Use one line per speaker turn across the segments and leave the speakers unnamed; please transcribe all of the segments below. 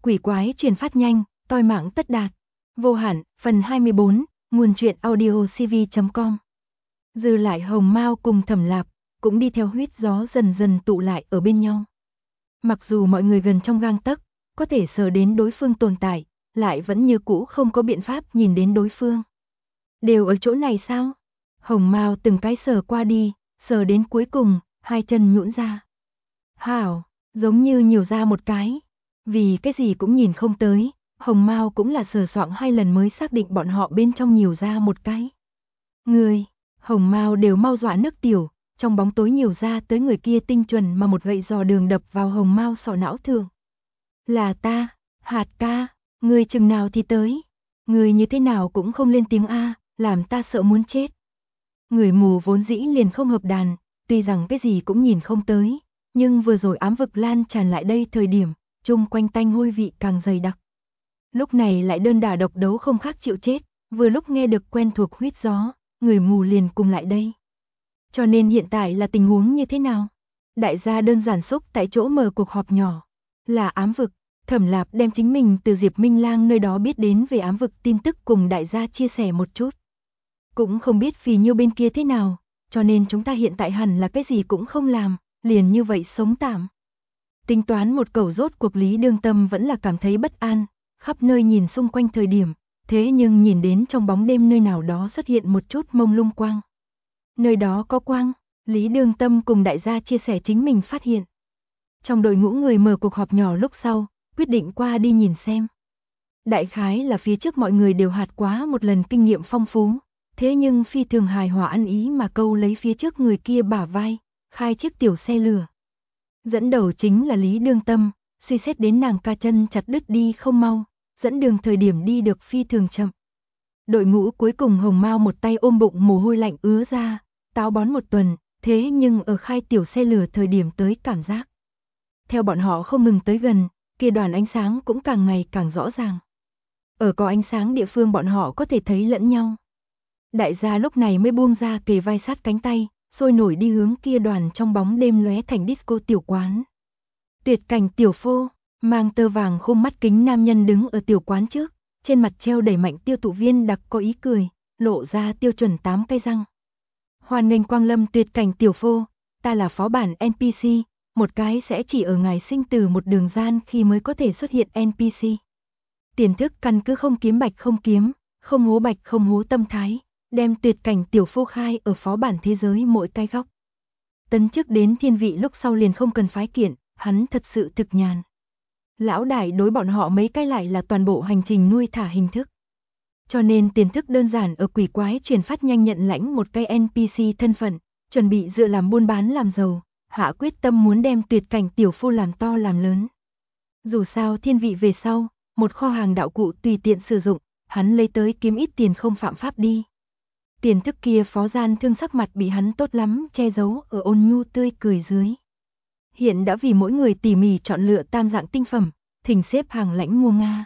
Quỷ quái truyền phát nhanh, toi mạng tất đạt. Vô hạn, phần 24, nguồn truyện audio cv.com. Dư lại Hồng Mao cùng Thẩm Lạp, cũng đi theo huyết gió dần dần tụ lại ở bên nhau. Mặc dù mọi người gần trong gang tấc, có thể sờ đến đối phương tồn tại, lại vẫn như cũ không có biện pháp nhìn đến đối phương. Đều ở chỗ này sao? Hồng Mao từng cái sờ qua đi, sờ đến cuối cùng, hai chân nhũn ra. Hảo, giống như nhiều ra một cái. Vì cái gì cũng nhìn không tới, Hồng Mao cũng là sờ soạng 2 lần mới xác định bọn họ bên trong nhiều ra một cái. Người, Hồng Mao đều mau dọa nước tiểu, trong bóng tối nhiều ra tới người kia tinh chuẩn mà một gậy giò đường đập vào Hồng Mao sọ não thường. Là ta, Hạt ca, người chừng nào thì tới. Người như thế nào cũng không lên tiếng A, làm ta sợ muốn chết. Người mù vốn dĩ liền không hợp đàn, tuy rằng cái gì cũng nhìn không tới, nhưng vừa rồi ám vực lan tràn lại đây thời điểm, chung quanh tanh hôi vị càng dày đặc. Lúc này lại đơn đả độc đấu không khác chịu chết, vừa lúc nghe được quen thuộc huyết gió, người mù liền cùng lại đây. Cho nên hiện tại là tình huống như thế nào? Đại gia đơn giản xúc tại chỗ mở cuộc họp nhỏ. Là ám vực, Thẩm Lạp đem chính mình từ Diệp Minh Lang nơi đó biết đến về ám vực tin tức cùng đại gia chia sẻ một chút. Cũng không biết Phì Nhiêu bên kia thế nào, cho nên chúng ta hiện tại hẳn là cái gì cũng không làm, liền như vậy sống tạm. Tính toán một cầu rốt cuộc Lý Đương Tâm vẫn là cảm thấy bất an, khắp nơi nhìn xung quanh thời điểm, thế nhưng nhìn đến trong bóng đêm nơi nào đó xuất hiện một chút mông lung quang. Nơi đó có quang, Lý Đương Tâm cùng đại gia chia sẻ chính mình phát hiện. Trong đội ngũ người mở cuộc họp nhỏ lúc sau, quyết định qua đi nhìn xem. Đại khái là phía trước mọi người đều hạt quá một lần kinh nghiệm phong phú, thế nhưng phi thường hài hòa ăn ý mà câu lấy phía trước người kia bả vai, khai chiếc tiểu xe lửa. Dẫn đầu chính là Lý Đương Tâm, suy xét đến nàng ca chân chặt đứt đi không mau, dẫn đường thời điểm đi được phi thường chậm. Đội ngũ cuối cùng Hồng Mao một tay ôm bụng mồ hôi lạnh ứa ra, táo bón một tuần, thế nhưng ở khai tiểu xe lửa thời điểm tới cảm giác. Theo bọn họ không ngừng tới gần, kia đoàn ánh sáng cũng càng ngày càng rõ ràng. Ở có ánh sáng địa phương bọn họ có thể thấy lẫn nhau. Đại gia lúc này mới buông ra kề vai sát cánh tay, sôi nổi đi hướng kia đoàn trong bóng đêm lóe thành disco tiểu quán. Tuyệt cảnh tiểu phô, mang tơ vàng khung mắt kính nam nhân đứng ở tiểu quán trước, trên mặt treo đẩy mạnh tiêu thụ viên đặc có ý cười, lộ ra tiêu chuẩn 8 cây răng. Hoan nghênh quang lâm tuyệt cảnh tiểu phô, ta là phó bản NPC, một cái sẽ chỉ ở ngài sinh từ một đường gian khi mới có thể xuất hiện NPC. Tiền thức căn cứ không kiếm bạch không kiếm, không hố bạch không hố tâm thái, đem tuyệt cảnh tiểu phô khai ở phó bản thế giới mỗi cái góc. Tấn chức đến thiên vị lúc sau liền không cần phái kiện, hắn thật sự thực nhàn. Lão đại đối bọn họ mấy cái lại là toàn bộ hành trình nuôi thả hình thức. Cho nên tiền thức đơn giản ở quỷ quái truyền phát nhanh nhận lãnh một cái NPC thân phận, chuẩn bị dựa làm buôn bán làm giàu, hạ quyết tâm muốn đem tuyệt cảnh tiểu phô làm to làm lớn. Dù sao thiên vị về sau, một kho hàng đạo cụ tùy tiện sử dụng, hắn lấy tới kiếm ít tiền không phạm pháp đi. Tiền thức kia phó gian thương sắc mặt bị hắn tốt lắm che giấu ở ôn nhu tươi cười dưới. Hiện đã vì mỗi người tỉ mỉ chọn lựa tam dạng tinh phẩm, thỉnh xếp hàng lãnh mua Nga.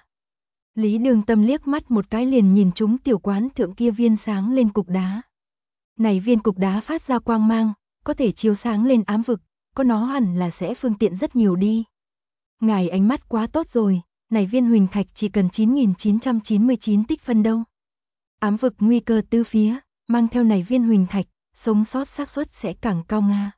Lý Đường Tâm liếc mắt một cái liền nhìn chúng tiểu quán thượng kia viên sáng lên cục đá. Này viên cục đá phát ra quang mang, có thể chiếu sáng lên ám vực, có nó hẳn là sẽ phương tiện rất nhiều đi. Ngài ánh mắt quá tốt rồi, này viên huỳnh thạch chỉ cần 9.999 tích phân đâu. Ám vực nguy cơ tứ phía, mang theo này viên huỳnh thạch, sống sót xác suất sẽ càng cao Nga.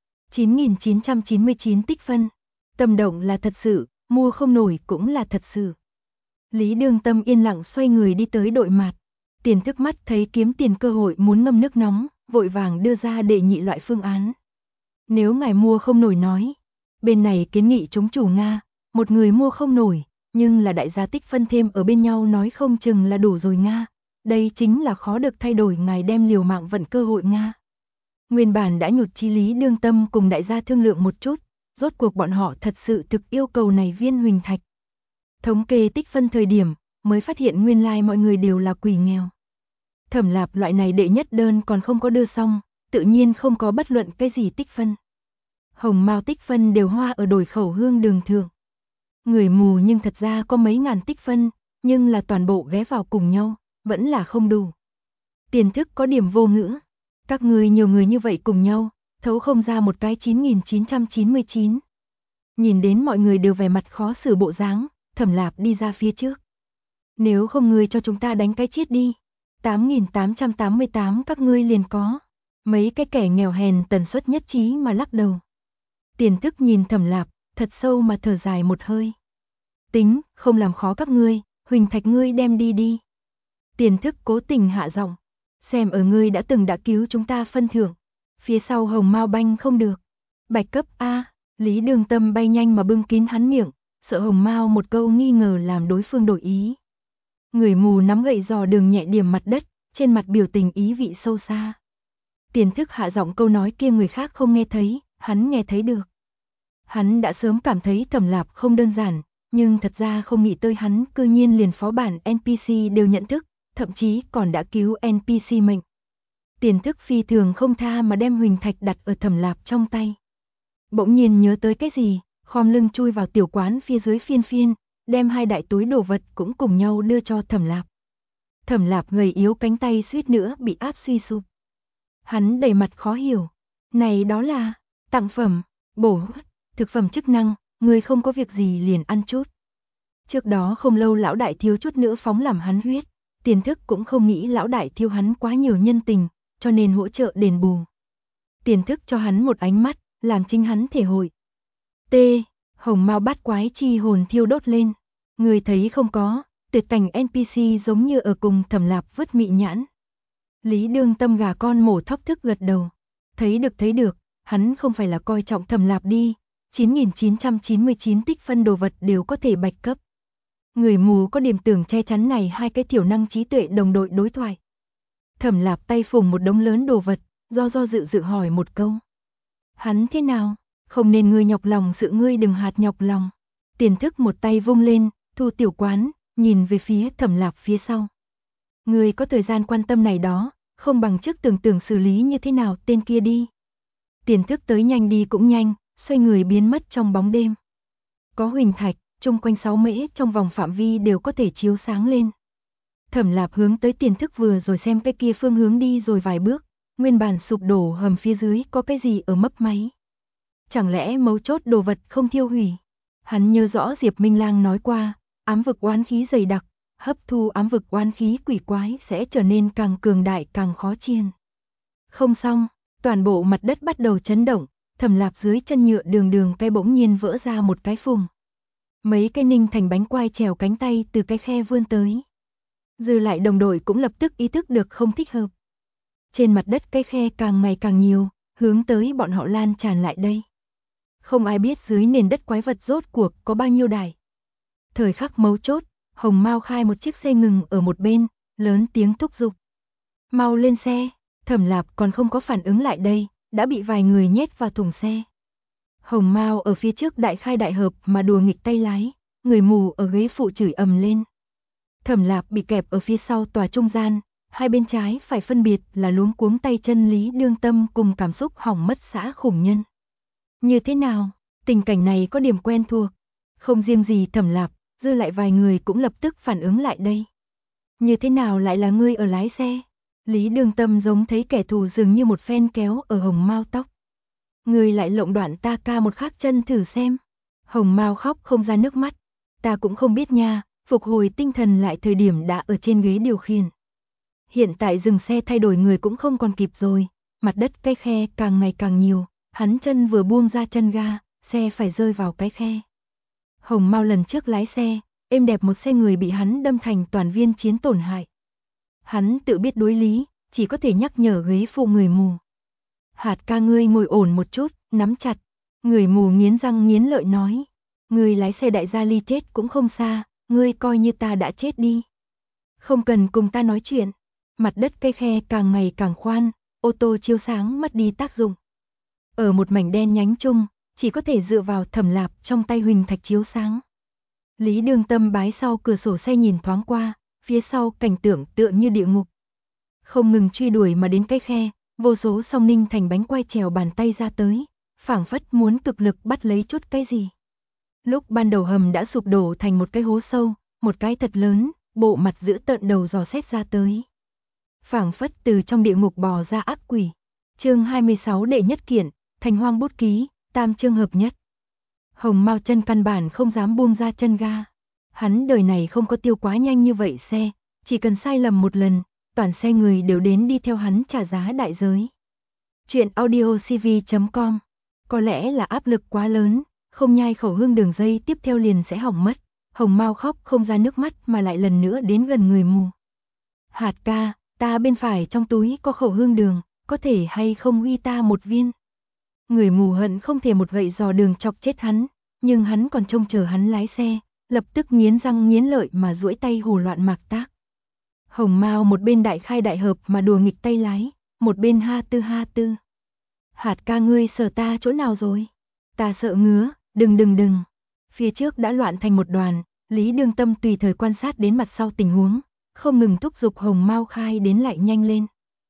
9.999 tích phân, tâm động là thật sự, mua không nổi cũng là thật sự. Lý Đường Tâm yên lặng xoay người đi tới đội mạt. Tiền thức mắt thấy kiếm tiền cơ hội muốn ngâm nước nóng, vội vàng đưa ra đệ nhị loại phương án. Nếu ngài mua không nổi nói, bên này kiến nghị chống chủ Nga, một người mua không nổi, nhưng là đại gia tích phân thêm ở bên nhau nói không chừng là đủ rồi Nga. Đây chính là khó được thay đổi ngài đem liều mạng vận cơ hội Nga. Nguyên bản đã nhụt chí Lý Đương Tâm cùng đại gia thương lượng một chút, rốt cuộc bọn họ thật sự thực yêu cầu này viên huỳnh thạch. Thống kê tích phân thời điểm, mới phát hiện nguyên lai mọi người đều là quỷ nghèo. Thẩm Lạp loại này đệ nhất đơn còn không có đưa xong, tự nhiên không có bất luận cái gì tích phân. Hồng Mao tích phân đều hoa ở đổi khẩu hương đường thượng. Người mù nhưng thật ra có mấy ngàn tích phân, nhưng là toàn bộ ghé vào cùng nhau, vẫn là không đủ. Tiền thức có điểm vô ngữ. Các người nhiều người như vậy cùng nhau, thấu không ra một cái 9.999. Nhìn đến mọi người đều vẻ mặt khó xử bộ dáng, Thẩm Lạp đi ra phía trước. Nếu không ngươi cho chúng ta đánh cái chết đi. 8.888 các ngươi liền có. Mấy cái kẻ nghèo hèn tần suất nhất trí mà lắc đầu. Tiền Thức nhìn Thẩm Lạp, thật sâu mà thở dài một hơi. Tính, không làm khó các ngươi, huỳnh thạch ngươi đem đi đi. Tiền Thức cố tình hạ giọng, xem ở ngươi đã từng đã cứu chúng ta phân thưởng. Phía sau Hồng Mao banh không được. Bạch cấp A, Lý Đường Tâm bay nhanh mà bưng kín hắn miệng, sợ Hồng Mao một câu nghi ngờ làm đối phương đổi ý. Người mù nắm gậy giò đường nhẹ điểm mặt đất, trên mặt biểu tình ý vị sâu xa. Tiền Thức hạ giọng câu nói kia người khác không nghe thấy, hắn nghe thấy được. Hắn đã sớm cảm thấy Thẩm Lạp không đơn giản, nhưng thật ra không nghĩ tới hắn cư nhiên liền phó bản NPC đều nhận thức, thậm chí còn đã cứu NPC mệnh. Tiền Thức phi thường không tha mà đem huỳnh thạch đặt ở Thẩm Lạp trong tay. Bỗng nhiên nhớ tới cái gì, khom lưng chui vào tiểu quán phía dưới phiên phiên, đem hai đại túi đồ vật cũng cùng nhau đưa cho Thẩm Lạp. Thẩm Lạp gầy yếu cánh tay suýt nữa bị áp suy sụp. Hắn đầy mặt khó hiểu. Này đó là tặng phẩm, bổ hút, thực phẩm chức năng, người không có việc gì liền ăn chút. Trước đó không lâu lão đại thiếu chút nữa phóng làm hắn huyết, Tiền Thức cũng không nghĩ lão đại thiếu hắn quá nhiều nhân tình, cho nên hỗ trợ đền bù. Tiền Thức cho hắn một ánh mắt, làm chính hắn thể hội. T. Hồng Mao bát quái chi hồn thiêu đốt lên. Người thấy không có, tuyệt cảnh NPC giống như ở cùng Thẩm Lạp vứt mị nhãn. Lý Đường Tâm gà con mổ thóc thức gật đầu. Thấy được, hắn không phải là coi trọng Thẩm Lạp đi. 9.999 tích phân đồ vật đều có thể bạch cấp. Người mù có điểm tưởng che chắn này hai cái thiểu năng trí tuệ đồng đội đối thoại. Thẩm Lạp tay phùng một đống lớn đồ vật, do dự hỏi một câu. Hắn thế nào? Không nên ngươi nhọc lòng sự ngươi đừng hạt nhọc lòng. Tiền Thức một tay vung lên, thu tiểu quán, nhìn về phía Thẩm Lạp phía sau. Ngươi có thời gian quan tâm này đó, không bằng trước tưởng xử lý như thế nào tên kia đi. Tiền Thức tới nhanh đi cũng nhanh, xoay người biến mất trong bóng đêm. Có huỳnh thạch, chung quanh 6 mễ trong vòng phạm vi đều có thể chiếu sáng lên. Thẩm Lạp hướng tới Tiền Thức vừa rồi xem cái kia phương hướng đi rồi vài bước, nguyên bản sụp đổ hầm phía dưới có cái gì ở mấp máy. Chẳng lẽ mấu chốt đồ vật không thiêu hủy? Hắn nhớ rõ Diệp Minh Lang nói qua, ám vực oán khí dày đặc, hấp thu ám vực oán khí quỷ quái sẽ trở nên càng cường đại càng khó chiên. Không xong, toàn bộ mặt đất bắt đầu chấn động, Thẩm Lạp dưới chân nhựa đường cái bỗng nhiên vỡ ra một cái phùng. Mấy cái ninh thành bánh quai trèo cánh tay từ cái khe vươn tới. Dư lại đồng đội cũng lập tức ý thức được không thích hợp. Trên mặt đất cái khe càng ngày càng nhiều, hướng tới bọn họ lan tràn lại đây. Không ai biết dưới nền đất quái vật rốt cuộc có bao nhiêu đài. Thời khắc mấu chốt, Hồng Mao khai một chiếc xe ngừng ở một bên, lớn tiếng thúc giục. Mau lên xe, Thẩm Lạp còn không có phản ứng lại đây, đã bị vài người nhét vào thùng xe. Hồng Mao ở phía trước đại khai đại hợp mà đùa nghịch tay lái, người mù ở ghế phụ chửi ầm lên. Thẩm Lạp bị kẹp ở phía sau tòa trung gian, hai bên trái phải phân biệt là luống cuống tay chân Lý Đường Tâm cùng cảm xúc hỏng mất xã khủng nhân. Như thế nào? Tình cảnh này có điểm quen thuộc. Không riêng gì Thẩm Lạp, dư lại vài người cũng lập tức phản ứng lại đây. Như thế nào lại là ngươi ở lái xe? Lý Đường Tâm giống thấy kẻ thù dường như một phen kéo ở Hồng Mao tóc. Ngươi lại lộng đoạn ta ca một khắc chân thử xem. Hồng Mao khóc không ra nước mắt. Ta cũng không biết nha, phục hồi tinh thần lại thời điểm đã ở trên ghế điều khiển. Hiện tại dừng xe thay đổi người cũng không còn kịp rồi, mặt đất cái khe càng ngày càng nhiều, hắn chân vừa buông ra chân ga, xe phải rơi vào cái khe. Hồng Mao lần trước lái xe, êm đẹp một xe người bị hắn đâm thành toàn viên chiến tổn hại. Hắn tự biết đối lý, chỉ có thể nhắc nhở ghế phụ người mù. Hạt ca ngươi ngồi ổn một chút, nắm chặt. Người mù nghiến răng nghiến lợi nói. Ngươi lái xe đại gia ly chết cũng không xa, ngươi coi như ta đã chết đi. Không cần cùng ta nói chuyện. Mặt đất cây khe càng ngày càng khoan, ô tô chiếu sáng mất đi tác dụng. Ở một mảnh đen nhánh chung, chỉ có thể dựa vào Thẩm Lạp trong tay huỳnh thạch chiếu sáng. Lý Đường Tâm bái sau cửa sổ xe nhìn thoáng qua, phía sau cảnh tượng tựa như địa ngục. Không ngừng truy đuổi mà đến cái khe, vô số song ninh thành bánh quai trèo bàn tay ra tới, phảng phất muốn cực lực bắt lấy chút cái gì. Lúc ban đầu hầm đã sụp đổ thành một cái hố sâu, một cái thật lớn, bộ mặt giữ tợn đầu dò xét ra tới. Phảng phất từ trong địa ngục bò ra ác quỷ. Chương 26 đệ nhất kiện, Thành Hoang bút ký, tam chương hợp nhất. Hồng Mao chân căn bản không dám buông ra chân ga. Hắn đời này không có tiêu quá nhanh như vậy xe, chỉ cần sai lầm một lần, toàn xe người đều đến đi theo hắn trả giá đại giới. Chuyện audiocv.com. Có lẽ là áp lực quá lớn, không nhai khẩu hương đường dây tiếp theo liền sẽ hỏng mất. Hồng Mao khóc không ra nước mắt mà lại lần nữa đến gần người mù. Hạt ca, ta bên phải trong túi có khẩu hương đường, có thể hay không uy ta một viên? Người mù hận không thể một gậy dò đường chọc chết hắn, nhưng hắn còn trông chờ hắn lái xe, lập tức nghiến răng nghiến lợi mà duỗi tay hồ loạn mạc tác. Hồng Mao một bên đại khai đại hợp mà đùa nghịch tay lái, một bên ha tư. Hạt ca ngươi sợ ta chỗ nào rồi? Ta sợ ngứa, đừng. Phía trước đã loạn thành một đoàn, Lý Đương Tâm tùy thời quan sát đến mặt sau tình huống, không ngừng thúc giục Hồng Mao khai đến lại nhanh lên.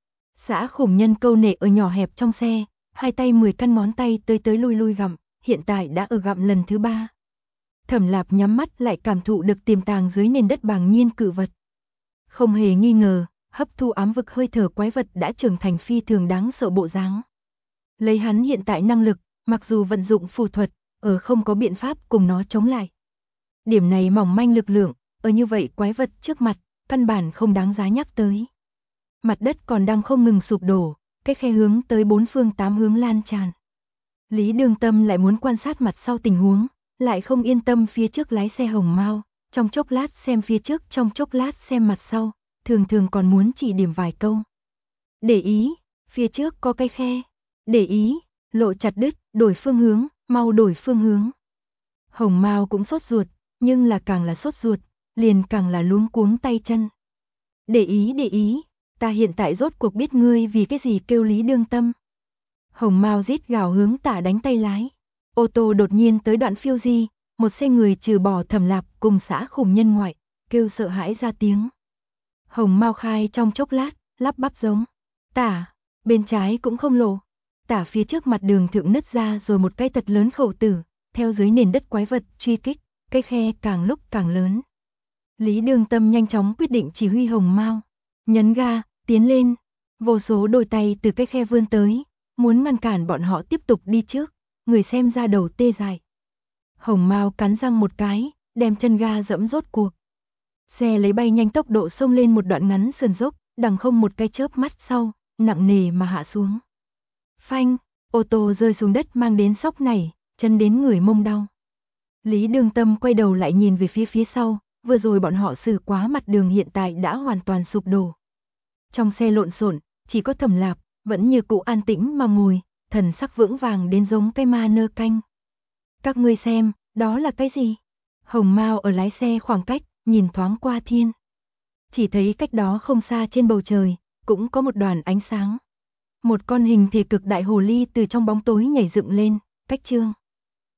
Xã Khủng Nhân câu nệ ở nhỏ hẹp trong xe, hai tay 10 căn ngón tay tới lui gặm, hiện tại đã ở gặm lần thứ 3. Thẩm Lạp nhắm mắt lại cảm thụ được tiềm tàng dưới nền đất bàng nhiên cự vật. Không hề nghi ngờ, hấp thu ám vực hơi thở quái vật đã trưởng thành phi thường đáng sợ bộ dáng. Lấy hắn hiện tại năng lực, mặc dù vận dụng phù thuật, ở không có biện pháp cùng nó chống lại. Điểm này mỏng manh lực lượng, ở như vậy quái vật trước mặt, căn bản không đáng giá nhắc tới. Mặt đất còn đang không ngừng sụp đổ, cái khe hướng tới 4 phương 8 hướng lan tràn. Lý Đường Tâm lại muốn quan sát mặt sau tình huống, lại không yên tâm phía trước lái xe Hồng Mao, trong chốc lát xem phía trước trong chốc lát xem mặt sau, thường còn muốn chỉ điểm vài câu. Để ý, phía trước có cái khe. Để ý, lộ chặt đứt, đổi phương hướng, mau đổi phương hướng. Hồng Mao cũng sốt ruột, nhưng là càng là sốt ruột, liền càng là luống cuống tay chân. Để ý, ta hiện tại rốt cuộc biết ngươi vì cái gì kêu Lý Đương Tâm. Hồng Mao rít gào hướng tả đánh tay lái. Ô tô đột nhiên tới đoạn phiêu di, một xe người trừ bỏ Thẩm Lạp cùng Xã Khủng Nhân ngoại, kêu sợ hãi ra tiếng. Hồng Mao khai trong chốc lát, lắp bắp giống. Tả, bên trái cũng không lộ. Tả phía trước mặt đường thượng nứt ra rồi một cái thật lớn khẩu tử, theo dưới nền đất quái vật truy kích, cái khe càng lúc càng lớn. Lý Đường Tâm nhanh chóng quyết định chỉ huy Hồng Mao, nhấn ga, tiến lên, vô số đôi tay từ cái khe vươn tới, muốn ngăn cản bọn họ tiếp tục đi trước, người xem ra đầu tê dại. Hồng Mao cắn răng một cái, đem chân ga dẫm rốt cuộc. Xe lấy bay nhanh tốc độ xông lên một đoạn ngắn sườn dốc, đằng không một cái chớp mắt sau, nặng nề mà hạ xuống. Phanh, ô tô rơi xuống đất mang đến sóc này, chân đến người mông đau. Lý Đường Tâm quay đầu lại nhìn về phía sau, vừa rồi bọn họ xử quá mặt đường hiện tại đã hoàn toàn sụp đổ. Trong xe lộn xộn, chỉ có Thẩm Lạp, vẫn như cũ an tĩnh mà ngồi, thần sắc vững vàng đến giống cái ma nơ canh. Các ngươi xem, đó là cái gì? Hồng Mao ở lái xe khoảng cách, nhìn thoáng qua thiên. Chỉ thấy cách đó không xa trên bầu trời, cũng có một đoàn ánh sáng. Một con hình thể cực đại hồ ly từ trong bóng tối nhảy dựng lên, cách trương.